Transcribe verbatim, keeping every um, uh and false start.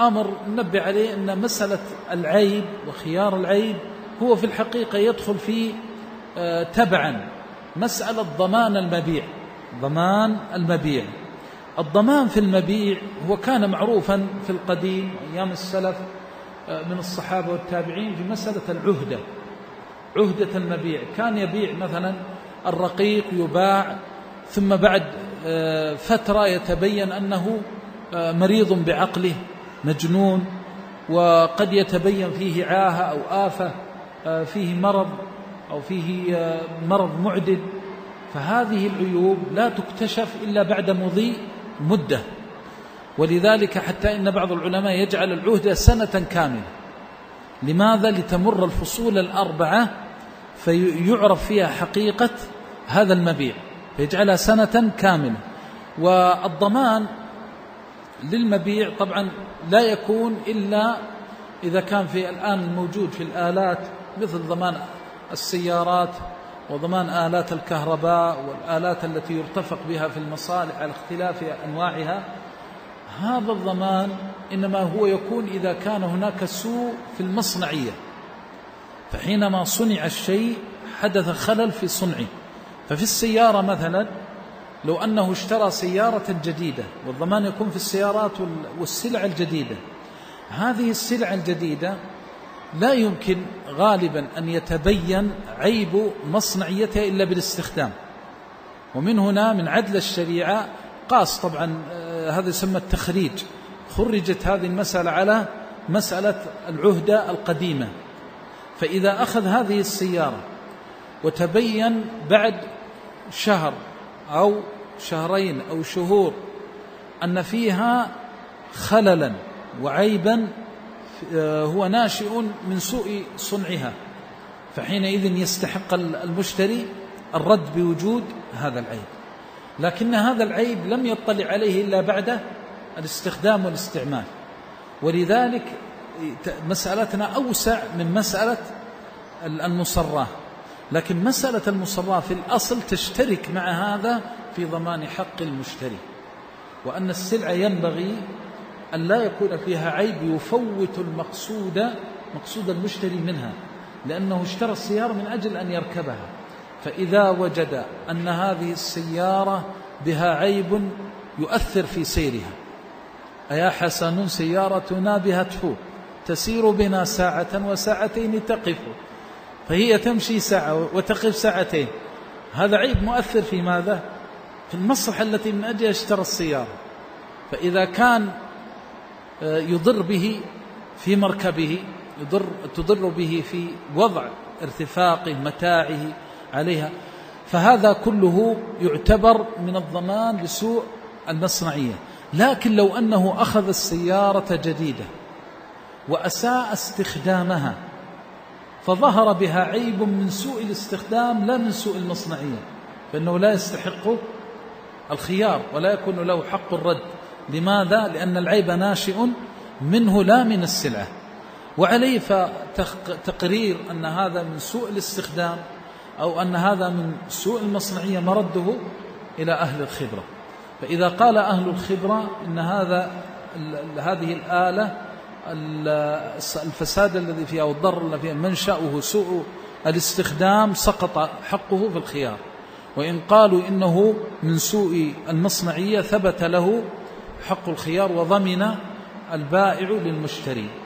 أمر ننبه عليه أن مسألة العيب وخيار العيب هو في الحقيقة يدخل في تبعا مسألة ضمان المبيع. ضمان المبيع الضمان في المبيع هو كان معروفا في القديم أيام السلف من الصحابة والتابعين في مسألة العهدة. عهدة المبيع كان يبيع مثلا الرقيق يباع ثم بعد فترة يتبين أنه مريض بعقله مجنون، وقد يتبين فيه عاهة أو آفة، فيه مرض أو فيه مرض معدل، فهذه العيوب لا تكتشف إلا بعد مضي مدة. ولذلك حتى إن بعض العلماء يجعل العهدة سنة كاملة. لماذا؟ لتمر الفصول الأربعة فيعرف فيها حقيقة هذا المبيع، فيجعلها سنة كاملة. والضمان للمبيع طبعا لا يكون إلا إذا كان في الآن الموجود في الآلات مثل ضمان السيارات وضمان آلات الكهرباء والآلات التي يرتفق بها في المصالح على اختلاف أنواعها. هذا الضمان إنما هو يكون إذا كان هناك سوء في المصنعية، فحينما صنع الشيء حدث خلل في صنعه. ففي السيارة مثلا لو أنه اشترى سيارة جديدة، والضمان يكون في السيارات والسلع الجديدة، هذه السلع الجديدة لا يمكن غالبا أن يتبين عيب مصنعيتها إلا بالاستخدام. ومن هنا من عدل الشريعة قاس طبعا هذا يسمى التخريج، خرجت هذه المسألة على مسألة العهدة القديمة. فإذا أخذ هذه السيارة وتبين بعد شهر أو شهرين أو شهور أن فيها خللا وعيبا هو ناشئ من سوء صنعها، فحينئذ يستحق المشتري الرد بوجود هذا العيب. لكن هذا العيب لم يطلع عليه إلا بعد الاستخدام والاستعمال. ولذلك مسألتنا أوسع من مسألة المصراه، لكن مسألة المصراه في الأصل تشترك مع هذا في ضمان حق المشتري، وأن السلعة ينبغي أن لا يكون فيها عيب يفوت المقصود مقصود المشتري منها، لأنه اشترى السيارة من أجل أن يركبها. فإذا وجد أن هذه السيارة بها عيب يؤثر في سيرها، أيا حسن سيارتنا بها تفوت تسير بنا ساعة وساعتين تقف، فهي تمشي ساعة وتقف ساعتين، هذا عيب مؤثر في ماذا؟ في المصلحة التي من أجلها اشترى السيارة. فإذا كان يضر به في مركبه، يضر تضر به في وضع ارتفاقه متاعه عليها، فهذا كله يعتبر من الضمان لسوء المصنعية. لكن لو أنه أخذ السيارة جديدة وأساء استخدامها فظهر بها عيب من سوء الاستخدام لا من سوء المصنعية، فإنه لا يستحق الخيار ولا يكون له حق الرد. لماذا؟ لأن العيب ناشئ منه لا من السلعة. وعليه فتقرير أن هذا من سوء الاستخدام أو أن هذا من سوء المصنعية مرده إلى أهل الخبرة. فإذا قال أهل الخبرة إن هذا هذه الآلة الفساد الذي فيها والضرر الذي فيها منشأه سوء الاستخدام سقط حقه في الخيار. وإن قالوا إنه من سوء المصنعية ثبت له حق الخيار وضمن البائع للمشتري.